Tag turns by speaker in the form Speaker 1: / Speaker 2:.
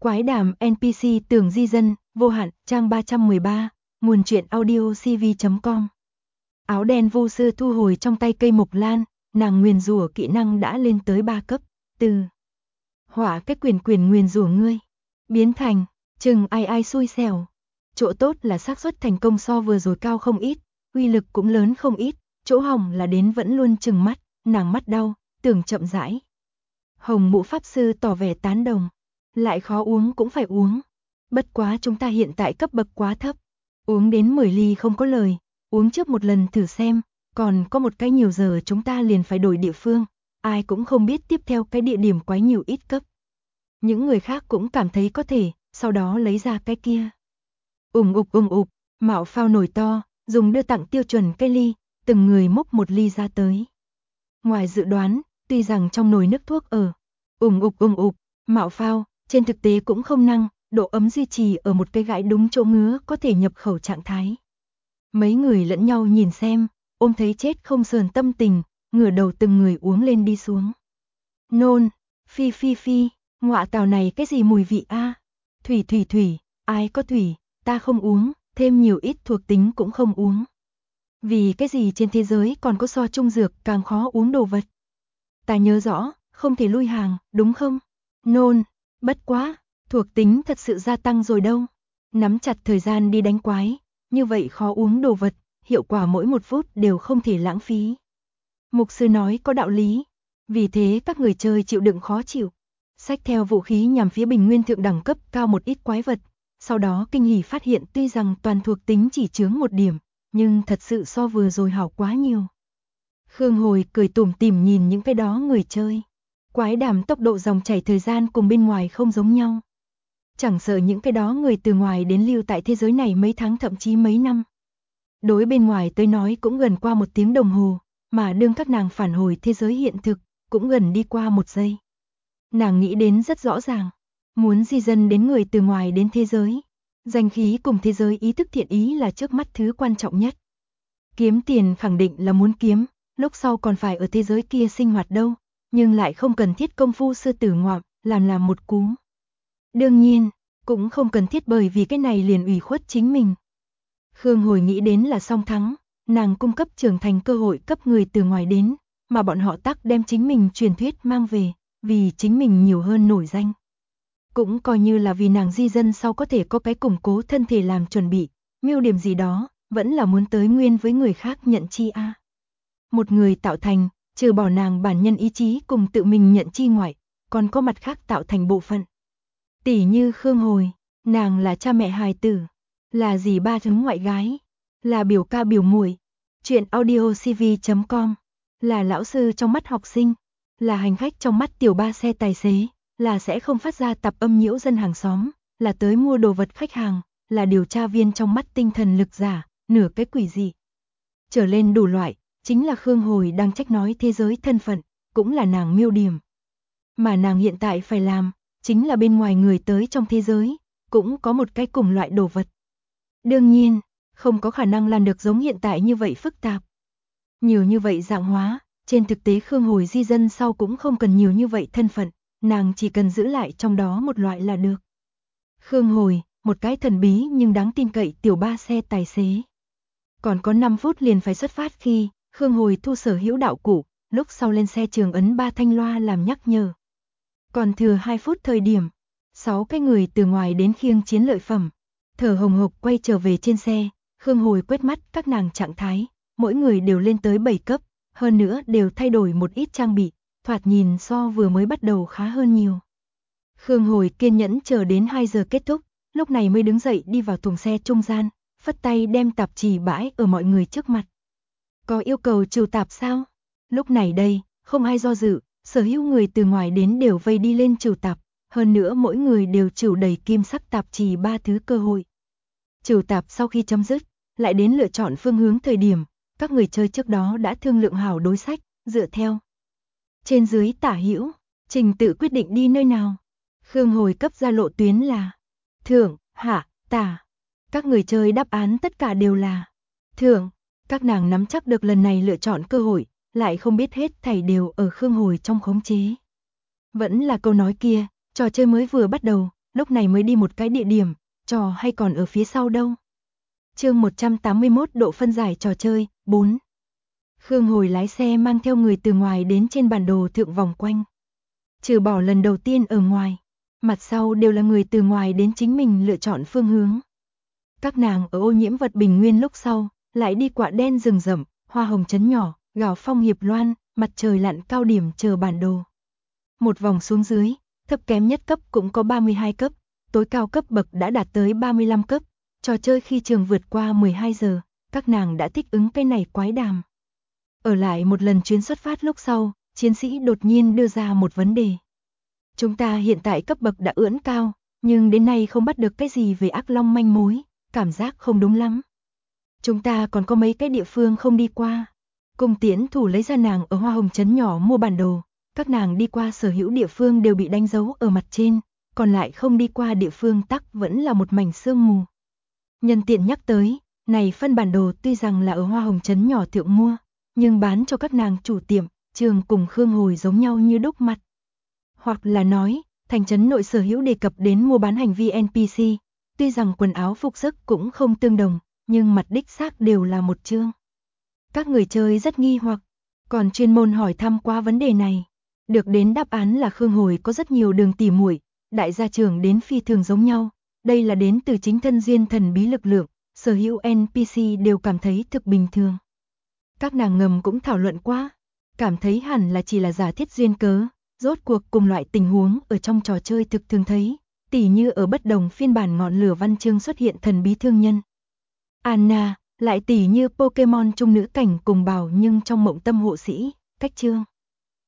Speaker 1: Quái đàm NPC tưởng di dân, vô hạn, trang 313, nguồn truyện audio cv.com. Áo đen vô sư thu hồi trong tay cây mộc lan, nàng nguyền rủa kỹ năng đã lên tới 3 cấp, từ hỏa cái quyền nguyền rủa ngươi, biến thành, chừng ai xui xẻo. Chỗ tốt là xác suất thành công so vừa rồi cao không ít, uy lực cũng lớn không ít, chỗ hỏng là đến vẫn luôn chừng mắt, nàng mắt đau, tưởng chậm rãi. Hồng Mũ Pháp Sư tỏ vẻ tán đồng, lại khó uống cũng phải uống. Bất quá chúng ta hiện tại cấp bậc quá thấp, uống đến 10 ly không có lời, uống trước một lần thử xem, còn có một cái nhiều giờ chúng ta liền phải đổi địa phương, ai cũng không biết tiếp theo cái địa điểm quái nhiều ít cấp. Những người khác cũng cảm thấy có thể, sau đó lấy ra cái kia. Ùng ục, mạo phao nồi to, dùng đưa tặng tiêu chuẩn cái ly, từng người múc một ly ra tới. Ngoài dự đoán, tuy rằng trong nồi nước thuốc ở ùng ục, mạo phao, trên thực tế cũng không năng, độ ấm duy trì ở một cái gãi đúng chỗ ngứa có thể nhập khẩu trạng thái. Mấy người lẫn nhau nhìn xem, ôm thấy chết không sờn tâm tình, ngửa đầu từng người uống lên đi xuống. Nôn, phi, ngọa tào này cái gì mùi vị a? Thủy, ai có thủy, ta không uống, thêm nhiều ít thuộc tính cũng không uống. Vì cái gì trên thế giới còn có so trung dược càng khó uống đồ vật. Ta nhớ rõ, không thể lui hàng, đúng không? Nôn, bất quá, thuộc tính thật sự gia tăng rồi đâu. Nắm chặt thời gian đi đánh quái, như vậy khó uống đồ vật, hiệu quả mỗi một phút đều không thể lãng phí. Mục sư nói có đạo lý, vì thế các người chơi chịu đựng khó chịu, xách theo vũ khí nhằm phía bình nguyên thượng đẳng cấp cao một ít quái vật, sau đó kinh hỉ phát hiện tuy rằng toàn thuộc tính chỉ chướng một điểm, nhưng thật sự so vừa rồi hảo quá nhiều. Khương Hồi cười tủm tỉm nhìn những cái đó người chơi. Quái đàm tốc độ dòng chảy thời gian cùng bên ngoài không giống nhau. Chẳng sợ những cái đó người từ ngoài đến lưu tại thế giới này mấy tháng thậm chí mấy năm. Đối bên ngoài tới nói cũng gần qua 1 tiếng đồng hồ, mà đương các nàng phản hồi thế giới hiện thực, cũng gần đi qua 1 giây. Nàng nghĩ đến rất rõ ràng, muốn di dân đến người từ ngoài đến thế giới. Danh khí cùng thế giới ý thức thiện ý là trước mắt thứ quan trọng nhất. Kiếm tiền khẳng định là muốn kiếm, lúc sau còn phải ở thế giới kia sinh hoạt đâu, nhưng lại không cần thiết công phu sư tử ngoạm, làm một cú. Đương nhiên, cũng không cần thiết bởi vì cái này liền ủy khuất chính mình. Khương Hồi nghĩ đến là song thắng, nàng cung cấp trưởng thành cơ hội cấp người từ ngoài đến, mà bọn họ tắc đem chính mình truyền thuyết mang về, vì chính mình nhiều hơn nổi danh. Cũng coi như là vì nàng di dân sau có thể có cái củng cố thân thể làm chuẩn bị, mưu điểm gì đó, vẫn là muốn tới nguyên với người khác nhận chi a. Một người tạo thành, trừ bỏ nàng bản nhân ý chí cùng tự mình nhận chi ngoại, còn có mặt khác tạo thành bộ phận. Tỷ như Khương Hồi, nàng là cha mẹ hài tử, là dì ba chứng ngoại gái, là biểu ca biểu muội, chuyện audio cv.com, là lão sư trong mắt học sinh, là hành khách trong mắt tiểu ba xe tài xế, là sẽ không phát ra tạp âm nhiễu dân hàng xóm, là tới mua đồ vật khách hàng, là điều tra viên trong mắt tinh thần lực giả, nửa cái quỷ gì. Trở lên đủ loại, chính là Khương Hồi đang trách nói thế giới thân phận, cũng là nàng miêu điểm. Mà nàng hiện tại phải làm, chính là bên ngoài người tới trong thế giới, cũng có một cái cùng loại đồ vật. Đương nhiên, không có khả năng làm được giống hiện tại như vậy phức tạp. Nhiều như vậy dạng hóa, trên thực tế Khương Hồi di dân sau cũng không cần nhiều như vậy thân phận, nàng chỉ cần giữ lại trong đó một loại là được. Khương Hồi, một cái thần bí nhưng đáng tin cậy tiểu ba xe tài xế. Còn có 5 phút liền phải xuất phát khi Khương Hồi thu sở hữu đạo cụ, lúc sau lên xe trường ấn 3 thanh loa làm nhắc nhở. Còn thừa 2 phút thời điểm, 6 cái người từ ngoài đến khiêng chiến lợi phẩm, thở hồng hộc quay trở về trên xe, Khương Hồi quét mắt các nàng trạng thái, mỗi người đều lên tới 7 cấp, hơn nữa đều thay đổi một ít trang bị, thoạt nhìn so vừa mới bắt đầu khá hơn nhiều. Khương Hồi kiên nhẫn chờ đến 2 giờ kết thúc, lúc này mới đứng dậy đi vào thùng xe trung gian, phất tay đem tạp chí bãi ở mọi người trước mặt. Có yêu cầu trừ tạp sao? Lúc này đây, không ai do dự, sở hữu người từ ngoài đến đều vây đi lên trừ tạp, hơn nữa mỗi người đều trừ đầy kim sắc tạp chí 3 thứ cơ hội. Trừ tạp sau khi chấm dứt, lại đến lựa chọn phương hướng thời điểm, các người chơi trước đó đã thương lượng hảo đối sách, dựa theo trên dưới tả hữu, trình tự quyết định đi nơi nào. Khương Hồi cấp ra lộ tuyến là thượng, hạ, tả. Các người chơi đáp án tất cả đều là thượng. Các nàng nắm chắc được lần này lựa chọn cơ hội, lại không biết hết thảy đều ở Khương Hồi trong khống chế. Vẫn là câu nói kia, trò chơi mới vừa bắt đầu, lúc này mới đi một cái địa điểm, trò hay còn ở phía sau đâu. Chương 181 độ phân giải trò chơi, 4. Khương Hồi lái xe mang theo người từ ngoài đến trên bản đồ thượng vòng quanh. Trừ bỏ lần đầu tiên ở ngoài, mặt sau đều là người từ ngoài đến chính mình lựa chọn phương hướng. Các nàng ở ô nhiễm vật bình nguyên lúc sau, lại đi quả đen rừng rậm, hoa hồng trấn nhỏ, gào phong hiệp loan, mặt trời lặn cao điểm chờ bản đồ. Một vòng xuống dưới, thấp kém nhất cấp cũng có 32 cấp, tối cao cấp bậc đã đạt tới 35 cấp, trò chơi khi trường vượt qua 12 giờ, các nàng đã thích ứng cái này quái đàm. Ở lại một lần chuyến xuất phát lúc sau, chiến sĩ đột nhiên đưa ra một vấn đề. Chúng ta hiện tại cấp bậc đã ưỡn cao, nhưng đến nay không bắt được cái gì về ác long manh mối, cảm giác không đúng lắm. Chúng ta còn có mấy cái địa phương không đi qua. Cung Tiễn Thủ lấy ra nàng ở Hoa Hồng trấn nhỏ mua bản đồ, các nàng đi qua sở hữu địa phương đều bị đánh dấu ở mặt trên, còn lại không đi qua địa phương tắc vẫn là một mảnh sương mù. Nhân tiện nhắc tới, này phân bản đồ tuy rằng là ở Hoa Hồng trấn nhỏ thượng mua, nhưng bán cho các nàng chủ tiệm, trường cùng Khương Hồi giống nhau như đúc mặt. Hoặc là nói, thành trấn nội sở hữu đề cập đến mua bán hành vi NPC, tuy rằng quần áo phục sức cũng không tương đồng, nhưng mặt đích xác đều là một chương. Các người chơi rất nghi hoặc, còn chuyên môn hỏi thăm qua vấn đề này. Được đến đáp án là Khương Hồi có rất nhiều đường tỉ muội, đại gia trưởng đến phi thường giống nhau, đây là đến từ chính thân duyên thần bí lực lượng, sở hữu NPC đều cảm thấy thực bình thường. Các nàng ngầm cũng thảo luận qua, cảm thấy hẳn là chỉ là giả thiết duyên cớ, rốt cuộc cùng loại tình huống ở trong trò chơi thực thường thấy, tỉ như ở bất đồng phiên bản ngọn lửa văn chương xuất hiện thần bí thương nhân. Anna, lại tỉ như Pokemon trung nữ cảnh cùng Bảo nhưng trong mộng tâm hộ sĩ, cách chương.